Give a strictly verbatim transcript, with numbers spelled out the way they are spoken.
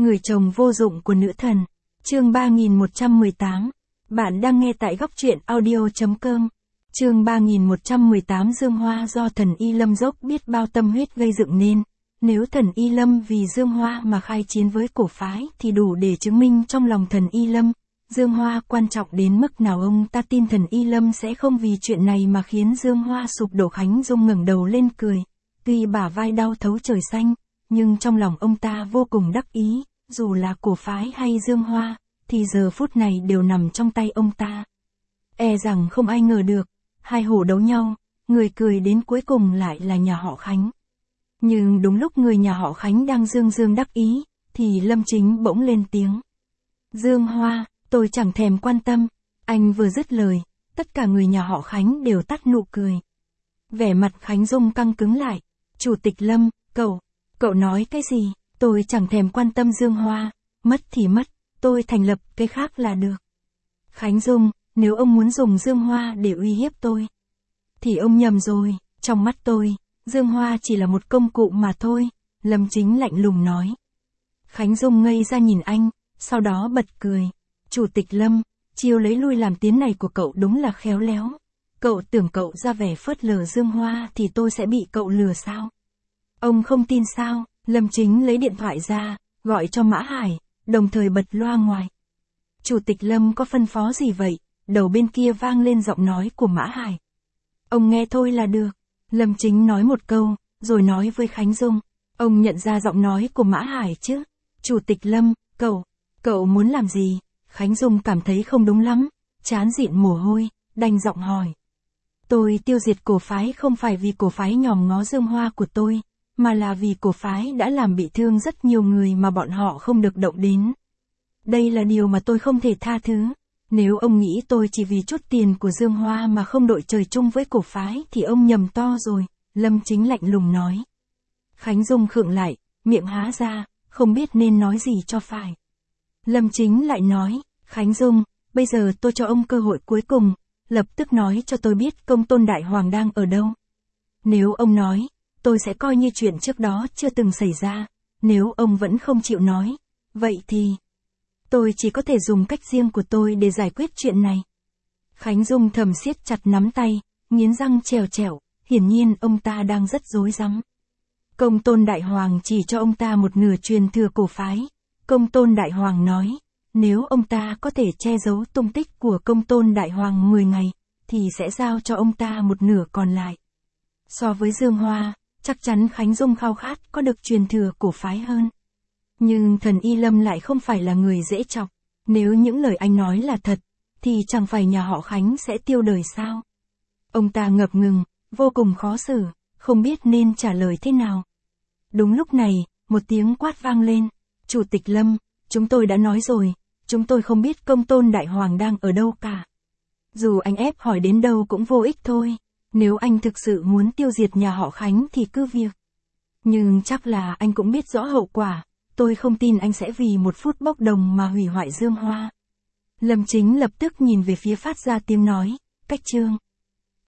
Người chồng vô dụng của nữ thần. Chương ba nghìn một trăm mười tám. Bạn đang nghe tại góc truyện audio chấm com. Chương ba nghìn một trăm mười tám. Dương Hoa do thần Y Lâm dốc biết bao tâm huyết gây dựng nên. Nếu thần Y Lâm vì Dương Hoa mà khai chiến với cổ phái thì đủ để chứng minh trong lòng thần Y Lâm, Dương Hoa quan trọng đến mức nào. Ông ta tin thần Y Lâm sẽ không vì chuyện này mà khiến Dương Hoa sụp đổ. Khánh Dung ngẩng đầu lên cười. Tuy bả vai đau thấu trời xanh, nhưng trong lòng ông ta vô cùng đắc ý, dù là cổ phái hay Dương Hoa, thì giờ phút này đều nằm trong tay ông ta. E rằng không ai ngờ được, hai hổ đấu nhau, người cười đến cuối cùng lại là nhà họ Khánh. Nhưng đúng lúc người nhà họ Khánh đang dương dương đắc ý, thì Lâm Chính bỗng lên tiếng. Dương Hoa, tôi chẳng thèm quan tâm. Anh vừa dứt lời, tất cả người nhà họ Khánh đều tắt nụ cười. Vẻ mặt Khánh Dung căng cứng lại. Chủ tịch Lâm, cậu, cậu nói cái gì? Tôi chẳng thèm quan tâm Dương Hoa, mất thì mất, tôi thành lập cái khác là được. Khánh Dung, nếu ông muốn dùng Dương Hoa để uy hiếp tôi, thì ông nhầm rồi, trong mắt tôi, Dương Hoa chỉ là một công cụ mà thôi, Lâm Chính lạnh lùng nói. Khánh Dung ngây ra nhìn anh, sau đó bật cười. Chủ tịch Lâm, chiêu lấy lui làm tiến này của cậu đúng là khéo léo. Cậu tưởng cậu ra vẻ phớt lờ Dương Hoa thì tôi sẽ bị cậu lừa sao? Ông không tin sao? Lâm Chính lấy điện thoại ra, gọi cho Mã Hải, đồng thời bật loa ngoài. Chủ tịch Lâm có phân phó gì vậy? Đầu bên kia vang lên giọng nói của Mã Hải. Ông nghe thôi là được. Lâm Chính nói một câu, rồi nói với Khánh Dung. Ông nhận ra giọng nói của Mã Hải chứ? Chủ tịch Lâm, cậu, cậu muốn làm gì? Khánh Dung cảm thấy không đúng lắm, trán dịn mồ hôi, đanh giọng hỏi. Tôi tiêu diệt cổ phái không phải vì cổ phái nhòm ngó Dương Hoa của tôi, mà là vì cổ phái đã làm bị thương rất nhiều người mà bọn họ không được động đến. Đây là điều mà tôi không thể tha thứ. Nếu ông nghĩ tôi chỉ vì chút tiền của Dương Hoa mà không đội trời chung với cổ phái thì ông nhầm to rồi, Lâm Chính lạnh lùng nói. Khánh Dung khựng lại, miệng há ra, không biết nên nói gì cho phải. Lâm Chính lại nói, Khánh Dung, bây giờ tôi cho ông cơ hội cuối cùng, lập tức nói cho tôi biết Công Tôn Đại Hoàng đang ở đâu. Nếu ông nói, tôi sẽ coi như chuyện trước đó chưa từng xảy ra, nếu ông vẫn không chịu nói, vậy thì tôi chỉ có thể dùng cách riêng của tôi để giải quyết chuyện này. Khánh Dung thầm siết chặt nắm tay, nghiến răng trèo trèo, hiển nhiên ông ta đang rất rối rắm. Công Tôn Đại Hoàng chỉ cho ông ta một nửa truyền thừa cổ phái. Công Tôn Đại Hoàng nói, nếu ông ta có thể che giấu tung tích của Công Tôn Đại Hoàng mười ngày, thì sẽ giao cho ông ta một nửa còn lại. So với Dương Hoa, chắc chắn Khánh Dung khao khát có được truyền thừa cổ phái hơn. Nhưng thần Y Lâm lại không phải là người dễ chọc. Nếu những lời anh nói là thật, thì chẳng phải nhà họ Khánh sẽ tiêu đời sao? Ông ta ngập ngừng, vô cùng khó xử, không biết nên trả lời thế nào. Đúng lúc này, một tiếng quát vang lên. Chủ tịch Lâm, chúng tôi đã nói rồi, chúng tôi không biết Công Tôn Đại Hoàng đang ở đâu cả. Dù anh ép hỏi đến đâu cũng vô ích thôi. Nếu anh thực sự muốn tiêu diệt nhà họ Khánh thì cứ việc. Nhưng chắc là anh cũng biết rõ hậu quả. Tôi không tin anh sẽ vì một phút bốc đồng mà hủy hoại Dương Hoa. Lâm Chính lập tức nhìn về phía phát ra tiếng nói. Cách chương.